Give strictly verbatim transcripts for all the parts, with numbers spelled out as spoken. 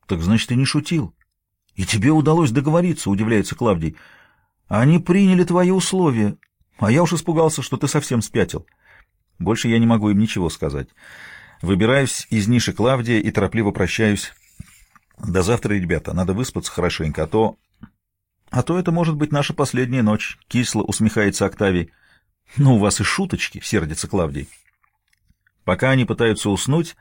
Так значит, ты не шутил. И тебе удалось договориться, удивляется Клавдий. Они приняли твои условия, а я уж испугался, что ты совсем спятил. Больше я не могу им ничего сказать. Выбираюсь из ниши Клавдия и торопливо прощаюсь. До завтра, ребята, надо выспаться хорошенько, а то... А то это может быть наша последняя ночь, кисло усмехается Октавий. Ну, у вас и шуточки, сердится Клавдий. Пока они пытаются уснуть,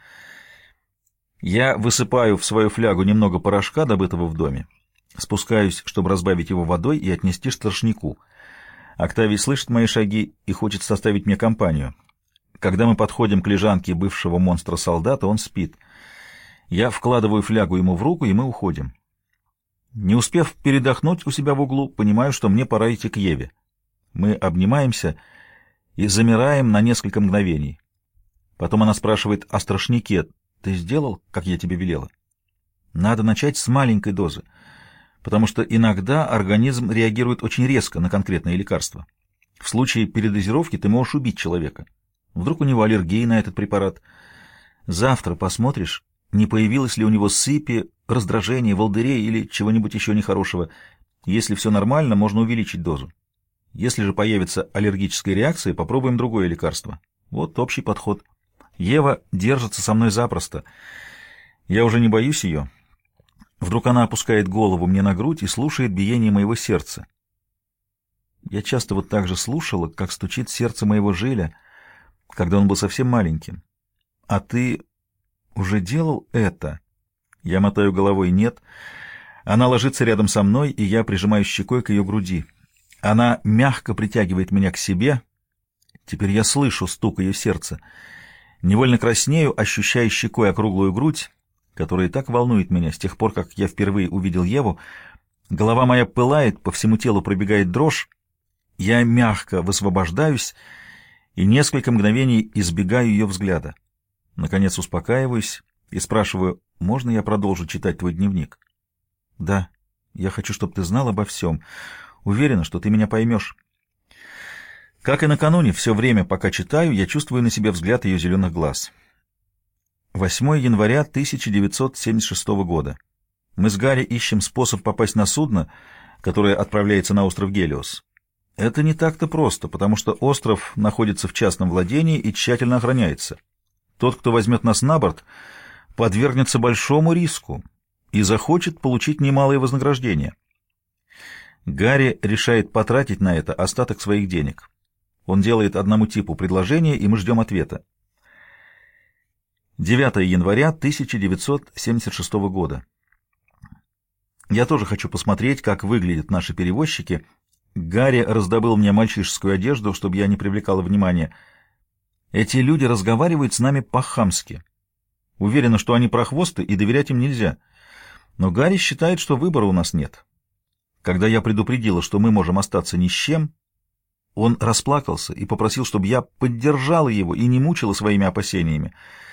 я высыпаю в свою флягу немного порошка, добытого в доме. Спускаюсь, чтобы разбавить его водой и отнести штрафнику. Октавий слышит мои шаги и хочет составить мне компанию. Когда мы подходим к лежанке бывшего монстра-солдата, он спит. Я вкладываю флягу ему в руку, и мы уходим. Не успев передохнуть у себя в углу, понимаю, что мне пора идти к Еве. Мы обнимаемся и замираем на несколько мгновений. Потом она спрашивает о страшнике. «Ты сделал, как я тебе велела?» Надо начать с маленькой дозы, потому что иногда организм реагирует очень резко на конкретные лекарства. В случае передозировки ты можешь убить человека. Вдруг у него аллергия на этот препарат. Завтра посмотришь, не появилось ли у него сыпи, раздражения, волдырей или чего-нибудь еще нехорошего. Если все нормально, можно увеличить дозу. Если же появится аллергическая реакция, попробуем другое лекарство. Вот общий подход. Ева держится со мной запросто. Я уже не боюсь ее. Вдруг она опускает голову мне на грудь и слушает биение моего сердца. Я часто вот так же слушала, как стучит сердце моего Жиля, когда он был совсем маленьким. А ты уже делал это? Я мотаю головой «нет». Она ложится рядом со мной, и я прижимаю щекой к ее груди. Она мягко притягивает меня к себе. Теперь я слышу стук ее сердца. Невольно краснею, ощущая щекой округлую грудь, которая так волнует меня с тех пор, как я впервые увидел Еву. Голова моя пылает, по всему телу пробегает дрожь. Я мягко высвобождаюсь и несколько мгновений избегаю ее взгляда. Наконец успокаиваюсь и спрашиваю: «Можно я продолжу читать твой дневник?» «Да, я хочу, чтобы ты знал обо всем. Уверена, что ты меня поймешь». Как и накануне, все время, пока читаю, я чувствую на себе взгляд ее зеленых глаз. восьмого января тысяча девятьсот семьдесят шестого года. Мы с Гарри ищем способ попасть на судно, которое отправляется на остров Гелиос. Это не так-то просто, потому что остров находится в частном владении и тщательно охраняется. Тот, кто возьмет нас на борт, подвергнется большому риску и захочет получить немалое вознаграждение. Гарри решает потратить на это остаток своих денег. Он делает одному типу предложение, и мы ждем ответа. девятого января тысяча девятьсот семьдесят шестого года. Я тоже хочу посмотреть, как выглядят наши перевозчики. Гарри раздобыл мне мальчишескую одежду, чтобы я не привлекала внимания. Эти люди разговаривают с нами по-хамски. Уверена, что они прохвосты, и доверять им нельзя. Но Гарри считает, что выбора у нас нет. Когда я предупредила, что мы можем остаться ни с чем, он расплакался и попросил, чтобы я поддержала его и не мучила своими опасениями.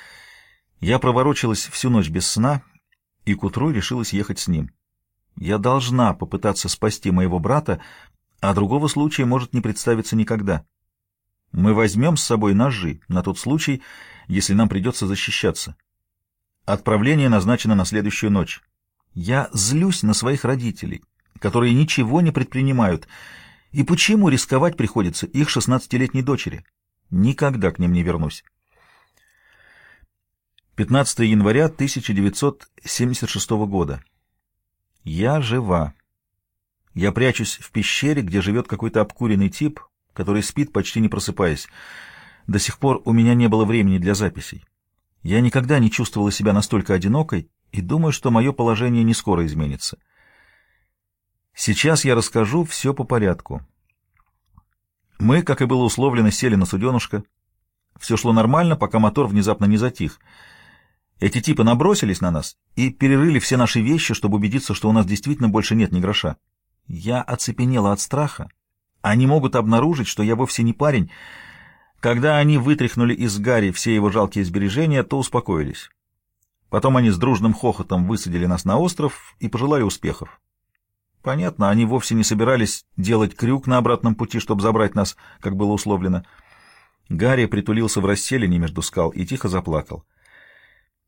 Я проворочилась всю ночь без сна и к утру решилась ехать с ним. Я должна попытаться спасти моего брата, а другого случая может не представиться никогда. Мы возьмем с собой ножи на тот случай, если нам придется защищаться. Отправление назначено на следующую ночь. Я злюсь на своих родителей, которые ничего не предпринимают. И почему рисковать приходится их шестнадцатилетней дочери? Никогда к ним не вернусь. пятнадцатого января тысяча девятьсот семьдесят шестого года. Я жива. Я прячусь в пещере, где живет какой-то обкуренный тип, который спит, почти не просыпаясь. До сих пор у меня не было времени для записей. Я никогда не чувствовала себя настолько одинокой и думаю, что мое положение не скоро изменится. Сейчас я расскажу все по порядку. Мы, как и было условлено, сели на суденышко. Все шло нормально, пока мотор внезапно не затих. Эти типы набросились на нас и перерыли все наши вещи, чтобы убедиться, что у нас действительно больше нет ни гроша. Я оцепенела от страха. Они могут обнаружить, что я вовсе не парень. Когда они вытряхнули из Гарри все его жалкие сбережения, то успокоились. Потом они с дружным хохотом высадили нас на остров и пожелали успехов. Понятно, они вовсе не собирались делать крюк на обратном пути, чтобы забрать нас, как было условлено. Гарри притулился в расселине между скал и тихо заплакал.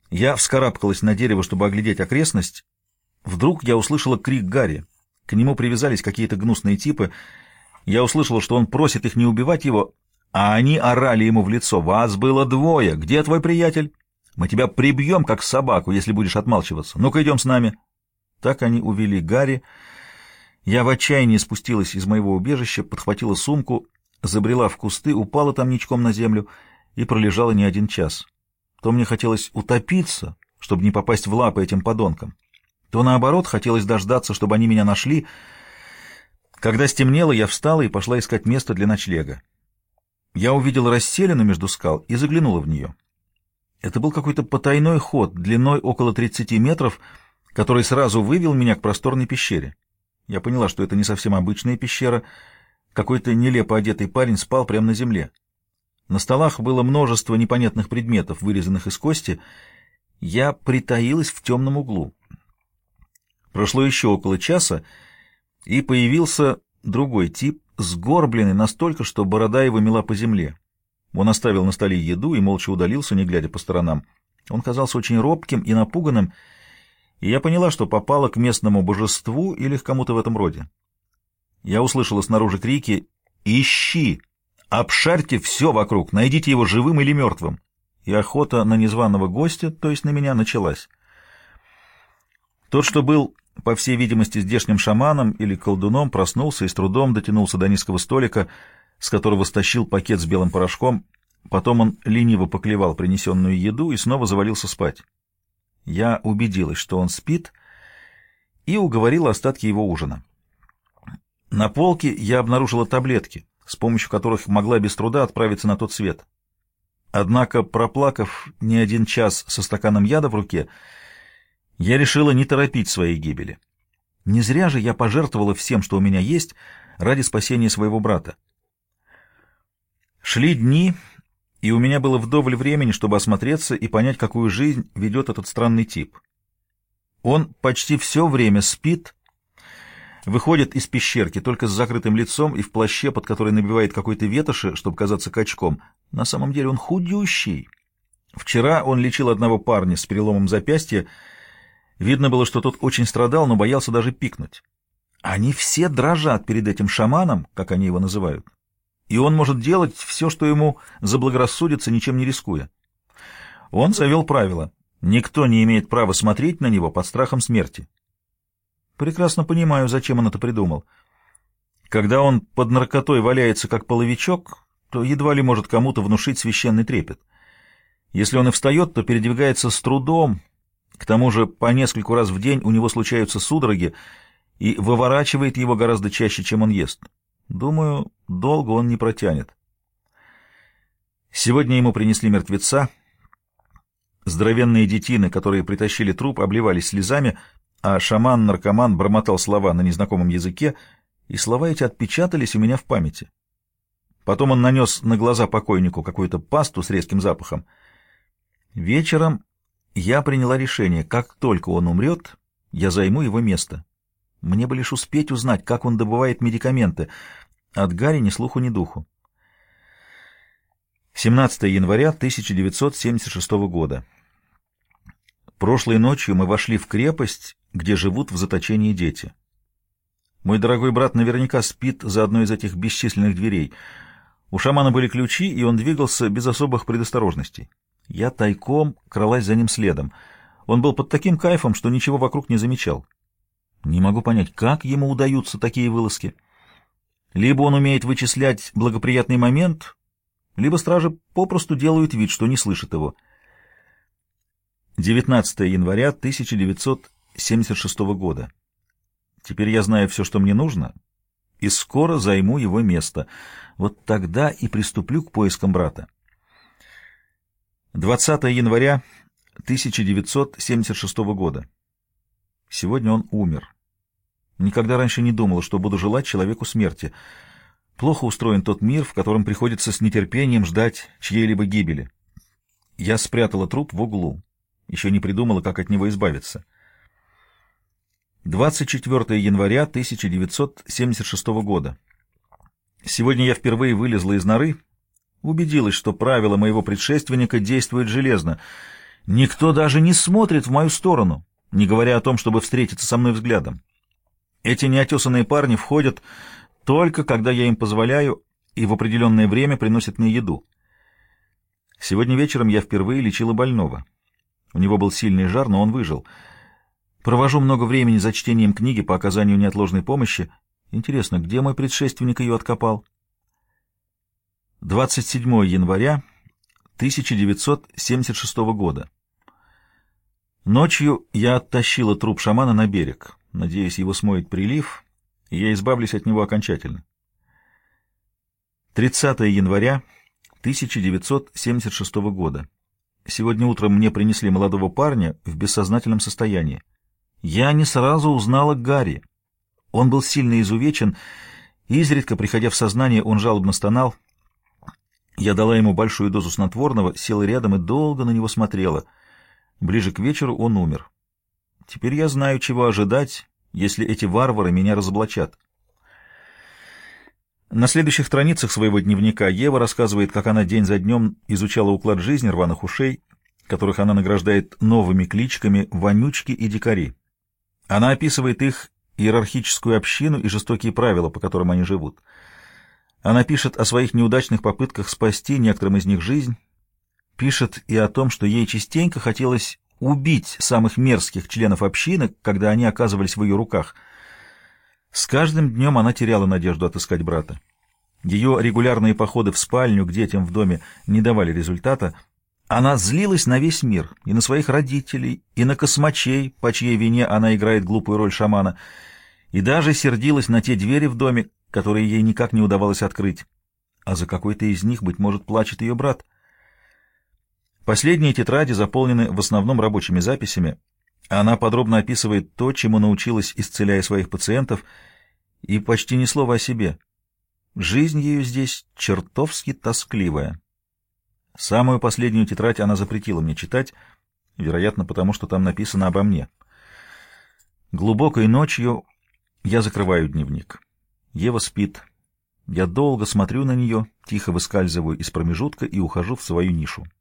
Я вскарабкалась на дерево, чтобы оглядеть окрестность. Вдруг я услышала крик Гарри. К нему привязались какие-то гнусные типы. Я услышала, что он просит их не убивать его, а они орали ему в лицо: «Вас было двое! Где твой приятель? Мы тебя прибьем, как собаку, если будешь отмалчиваться. Ну-ка, идем с нами!» Так они увели Гарри. Я в отчаянии спустилась из моего убежища, подхватила сумку, забрела в кусты, упала там ничком на землю и пролежала не один час. То мне хотелось утопиться, чтобы не попасть в лапы этим подонкам, то, наоборот, хотелось дождаться, чтобы они меня нашли. Когда стемнело, я встала и пошла искать место для ночлега. Я увидела расселину между скал и заглянула в нее. Это был какой-то потайной ход длиной около тридцати метров, который сразу вывел меня к просторной пещере. Я поняла, что это не совсем обычная пещера. Какой-то нелепо одетый парень спал прямо на земле. На столах было множество непонятных предметов, вырезанных из кости. Я притаилась в темном углу. Прошло еще около часа, и появился другой тип, сгорбленный настолько, что борода его мела по земле. Он оставил на столе еду и молча удалился, не глядя по сторонам. Он казался очень робким и напуганным, и я поняла, что попала к местному божеству или к кому-то в этом роде. Я услышала снаружи крики: «Ищи! Обшарьте все вокруг! Найдите его живым или мертвым!» И охота на незваного гостя, то есть на меня, началась. Тот, что был, по всей видимости, здешним шаманом или колдуном, проснулся и с трудом дотянулся до низкого столика, с которого стащил пакет с белым порошком. Потом он лениво поклевал принесенную еду и снова завалился спать. Я убедилась, что он спит, и уговорила остатки его ужина. На полке я обнаружила таблетки, с помощью которых могла без труда отправиться на тот свет. Однако, проплакав не один час со стаканом яда в руке, я решила не торопить своей гибели. Не зря же я пожертвовала всем, что у меня есть, ради спасения своего брата. Шли дни, и у меня было вдоволь времени, чтобы осмотреться и понять, какую жизнь ведет этот странный тип. Он почти все время спит, выходит из пещерки только с закрытым лицом и в плаще, под который набивает какой-то ветоши, чтобы казаться качком. На самом деле он худющий. Вчера он лечил одного парня с переломом запястья. Видно было, что тот очень страдал, но боялся даже пикнуть. Они все дрожат перед этим шаманом, как они его называют. И он может делать все, что ему заблагорассудится, ничем не рискуя. Он завел правило: никто не имеет права смотреть на него под страхом смерти. Прекрасно понимаю, зачем он это придумал. Когда он под наркотой валяется как половичок, то едва ли может кому-то внушить священный трепет. Если он и встает, то передвигается с трудом, к тому же по нескольку раз в день у него случаются судороги, и выворачивает его гораздо чаще, чем он ест. Думаю, долго он не протянет. Сегодня ему принесли мертвеца. Здоровенные детины, которые притащили труп, обливались слезами, а шаман-наркоман бормотал слова на незнакомом языке, и слова эти отпечатались у меня в памяти. Потом он нанес на глаза покойнику какую-то пасту с резким запахом. Вечером я приняла решение: как только он умрет, я займу его место. Мне бы лишь успеть узнать, как он добывает медикаменты. От Гарри ни слуху, ни духу. семнадцатого января тысяча девятьсот семьдесят шестого года. Прошлой ночью мы вошли в крепость, где живут в заточении дети. Мой дорогой брат наверняка спит за одной из этих бесчисленных дверей. У шамана были ключи, и он двигался без особых предосторожностей. Я тайком кралась за ним следом. Он был под таким кайфом, что ничего вокруг не замечал. Не могу понять, как ему удаются такие вылазки. Либо он умеет вычислять благоприятный момент, либо стражи попросту делают вид, что не слышат его. девятнадцатого января тысяча девятьсот семьдесят шестого года. Теперь я знаю все, что мне нужно, и скоро займу его место. Вот тогда и приступлю к поискам брата. двадцатого января тысяча девятьсот семьдесят шестого года. Сегодня он умер. Никогда раньше не думала, что буду желать человеку смерти. Плохо устроен тот мир, в котором приходится с нетерпением ждать чьей-либо гибели. Я спрятала труп в углу. Еще не придумала, как от него избавиться. двадцать четвёртого января тысяча девятьсот семьдесят шестого года. Сегодня я впервые вылезла из норы, убедилась, что правила моего предшественника действуют железно. Никто даже не смотрит в мою сторону, не говоря о том, чтобы встретиться со мной взглядом. Эти неотесанные парни входят только когда я им позволяю и в определенное время приносят мне еду. Сегодня вечером я впервые лечила больного. У него был сильный жар, но он выжил. Провожу много времени за чтением книги по оказанию неотложной помощи. Интересно, где мой предшественник ее откопал? двадцать седьмого января тысяча девятьсот семьдесят шестого года. Ночью я оттащила труп шамана на берег. Надеюсь, его смоет прилив, и я избавлюсь от него окончательно. тридцатого января тысяча девятьсот семьдесят шестого года. Сегодня утром мне принесли молодого парня в бессознательном состоянии. Я не сразу узнала Гарри. Он был сильно изувечен, и изредка, приходя в сознание, он жалобно стонал. Я дала ему большую дозу снотворного, села рядом и долго на него смотрела. Ближе к вечеру он умер. Теперь я знаю, чего ожидать, если эти варвары меня разоблачат. На следующих страницах своего дневника Ева рассказывает, как она день за днем изучала уклад жизни рваных ушей, которых она награждает новыми кличками «вонючки» и «дикари». Она описывает их иерархическую общину и жестокие правила, по которым они живут. Она пишет о своих неудачных попытках спасти некоторым из них жизнь, пишет и о том, что ей частенько хотелось убить самых мерзких членов общины, когда они оказывались в ее руках. С каждым днем она теряла надежду отыскать брата. Ее регулярные походы в спальню к детям в доме не давали результата. Она злилась на весь мир, и на своих родителей, и на космачей, по чьей вине она играет глупую роль шамана, и даже сердилась на те двери в доме, которые ей никак не удавалось открыть. А за какой-то из них, быть может, плачет ее брат. Последние тетради заполнены в основном рабочими записями. Она подробно описывает то, чему научилась, исцеляя своих пациентов, и почти ни слова о себе. Жизнь ее здесь чертовски тоскливая. Самую последнюю тетрадь она запретила мне читать, вероятно, потому что там написано обо мне. Глубокой ночью я закрываю дневник. Ева спит. Я долго смотрю на нее, тихо выскальзываю из промежутка и ухожу в свою нишу.